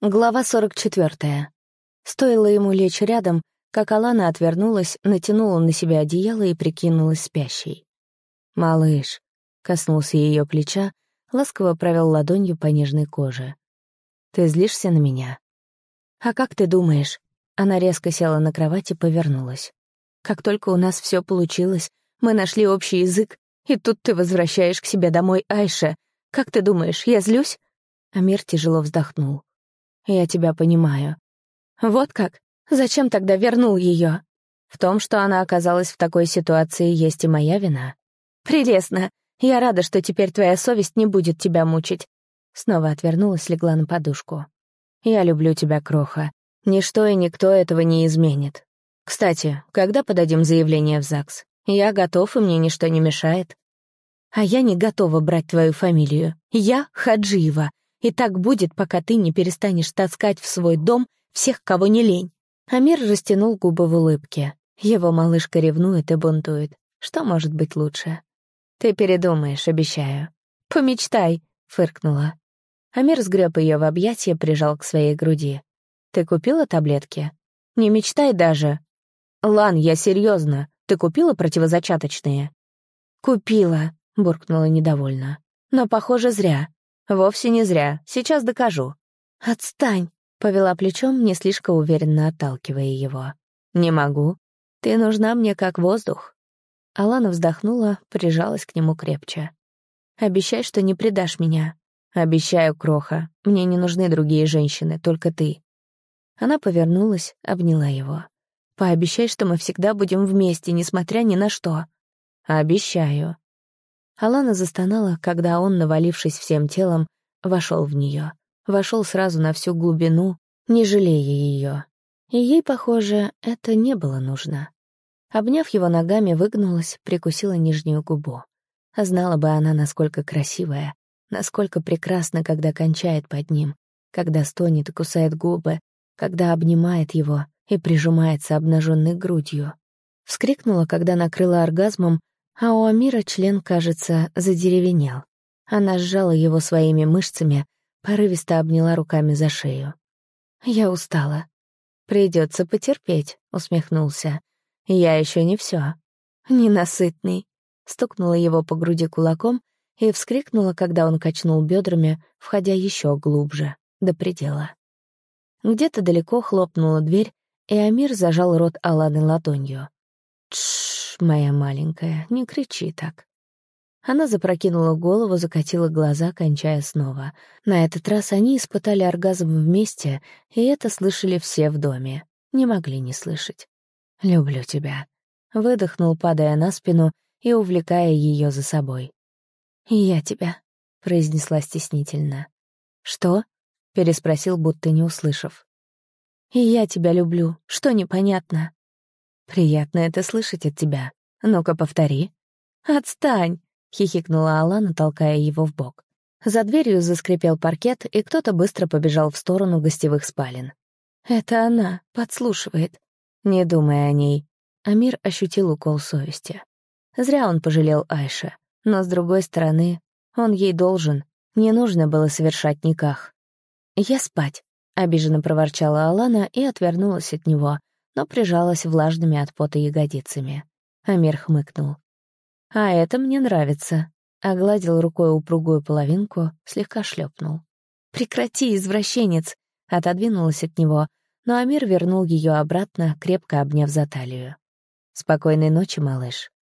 Глава 44. Стоило ему лечь рядом, как Алана отвернулась, натянула на себя одеяло и прикинулась спящей. «Малыш», — коснулся ее плеча, ласково провел ладонью по нежной коже. «Ты злишься на меня?» «А как ты думаешь?» Она резко села на кровать и повернулась. «Как только у нас все получилось, мы нашли общий язык, и тут ты возвращаешь к себе домой Айше. Как ты думаешь, я злюсь?» Амир тяжело вздохнул. «Я тебя понимаю. Вот как? Зачем тогда вернул ее? В том, что она оказалась в такой ситуации, есть и моя вина. Прелестно. Я рада, что теперь твоя совесть не будет тебя мучить». Снова отвернулась, легла на подушку. «Я люблю тебя, Кроха. Ничто и никто этого не изменит. Кстати, когда подадим заявление в ЗАГС? Я готов, и мне ничто не мешает». «А я не готова брать твою фамилию. Я Хаджиева. И так будет, пока ты не перестанешь таскать в свой дом всех, кого не лень». Амир растянул губы в улыбке. Его малышка ревнует и бунтует. Что может быть лучше? «Ты передумаешь, обещаю». «Помечтай», — фыркнула. Амир сгреб ее в объятия, прижал к своей груди. «Ты купила таблетки?» «Не мечтай даже». «Лан, я серьезно. Ты купила противозачаточные?» «Купила», — буркнула недовольно. «Но, похоже, зря». «Вовсе не зря. Сейчас докажу». «Отстань», — повела плечом, не слишком уверенно отталкивая его. «Не могу. Ты нужна мне как воздух». Алана вздохнула, прижалась к нему крепче. «Обещай, что не предашь меня». «Обещаю, Кроха. Мне не нужны другие женщины, только ты». Она повернулась, обняла его. «Пообещай, что мы всегда будем вместе, несмотря ни на что». «Обещаю». Алана застонала, когда он, навалившись всем телом, вошел в нее. Вошел сразу на всю глубину, не жалея ее. И ей, похоже, это не было нужно. Обняв его ногами, выгнулась, прикусила нижнюю губу. Знала бы она, насколько красивая, насколько прекрасна, когда кончает под ним, когда стонет и кусает губы, когда обнимает его и прижимается обнаженной грудью. Вскрикнула, когда накрыла оргазмом, а у Амира член, кажется, задеревенел. Она сжала его своими мышцами, порывисто обняла руками за шею. «Я устала». «Придется потерпеть», — усмехнулся. «Я еще не все. «Ненасытный». Стукнула его по груди кулаком и вскрикнула, когда он качнул бедрами, входя еще глубже, до предела. Где-то далеко хлопнула дверь, и Амир зажал рот Аланы ладонью. «Тш, моя маленькая, не кричи так». Она запрокинула голову, закатила глаза, кончая снова. На этот раз они испытали оргазм вместе, и это слышали все в доме. Не могли не слышать. «Люблю тебя», — выдохнул, падая на спину и увлекая ее за собой. «И я тебя», — произнесла стеснительно. «Что?» — переспросил, будто не услышав. «И я тебя люблю. Что непонятно?» «Приятно это слышать от тебя. Ну-ка, повтори». «Отстань!» — хихикнула Алана, толкая его в бок. За дверью заскрипел паркет, и кто-то быстро побежал в сторону гостевых спален. «Это она, подслушивает». «Не думай о ней». Амир ощутил укол совести. Зря он пожалел Айше. Но, с другой стороны, он ей должен. Не нужно было совершать никах. «Я спать», — обиженно проворчала Алана и отвернулась от него, но прижалась влажными от пота ягодицами. Амир хмыкнул. «А это мне нравится», — огладил рукой упругую половинку, слегка шлепнул. «Прекрати, извращенец!» — отодвинулась от него, но Амир вернул ее обратно, крепко обняв за талию. «Спокойной ночи, малыш».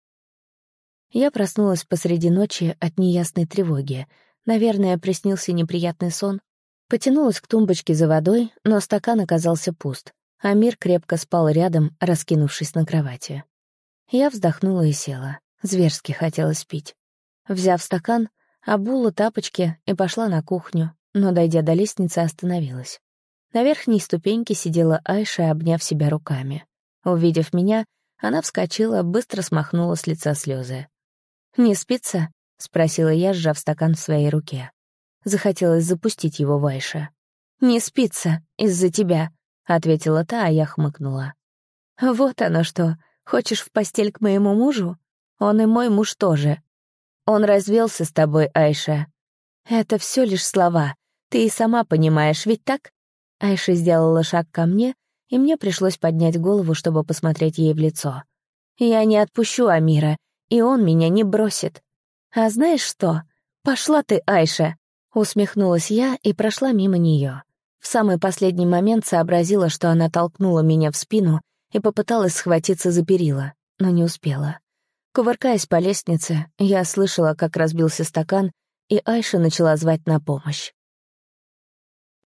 Я проснулась посреди ночи от неясной тревоги. Наверное, приснился неприятный сон. Потянулась к тумбочке за водой, но стакан оказался пуст. Амир крепко спал рядом, раскинувшись на кровати. Я вздохнула и села. Зверски хотелось пить. Взяв стакан, обула тапочки и пошла на кухню, но, дойдя до лестницы, остановилась. На верхней ступеньке сидела Айша, обняв себя руками. Увидев меня, она вскочила, быстро смахнула с лица слезы. «Не спится?» — спросила я, сжав стакан в своей руке. Захотелось запустить его в Айше. «Не спится из-за тебя», — ответила та, а я хмыкнула. «Вот оно что, хочешь в постель к моему мужу? Он и мой муж тоже. Он развелся с тобой, Айша. Это все лишь слова. Ты и сама понимаешь, ведь так?» Айша сделала шаг ко мне, и мне пришлось поднять голову, чтобы посмотреть ей в лицо. «Я не отпущу Амира, и он меня не бросит. А знаешь что? Пошла ты, Айша!» Усмехнулась я и прошла мимо нее. В самый последний момент сообразила, что она толкнула меня в спину и попыталась схватиться за перила, но не успела. Кувыркаясь по лестнице, я слышала, как разбился стакан, и Айша начала звать на помощь.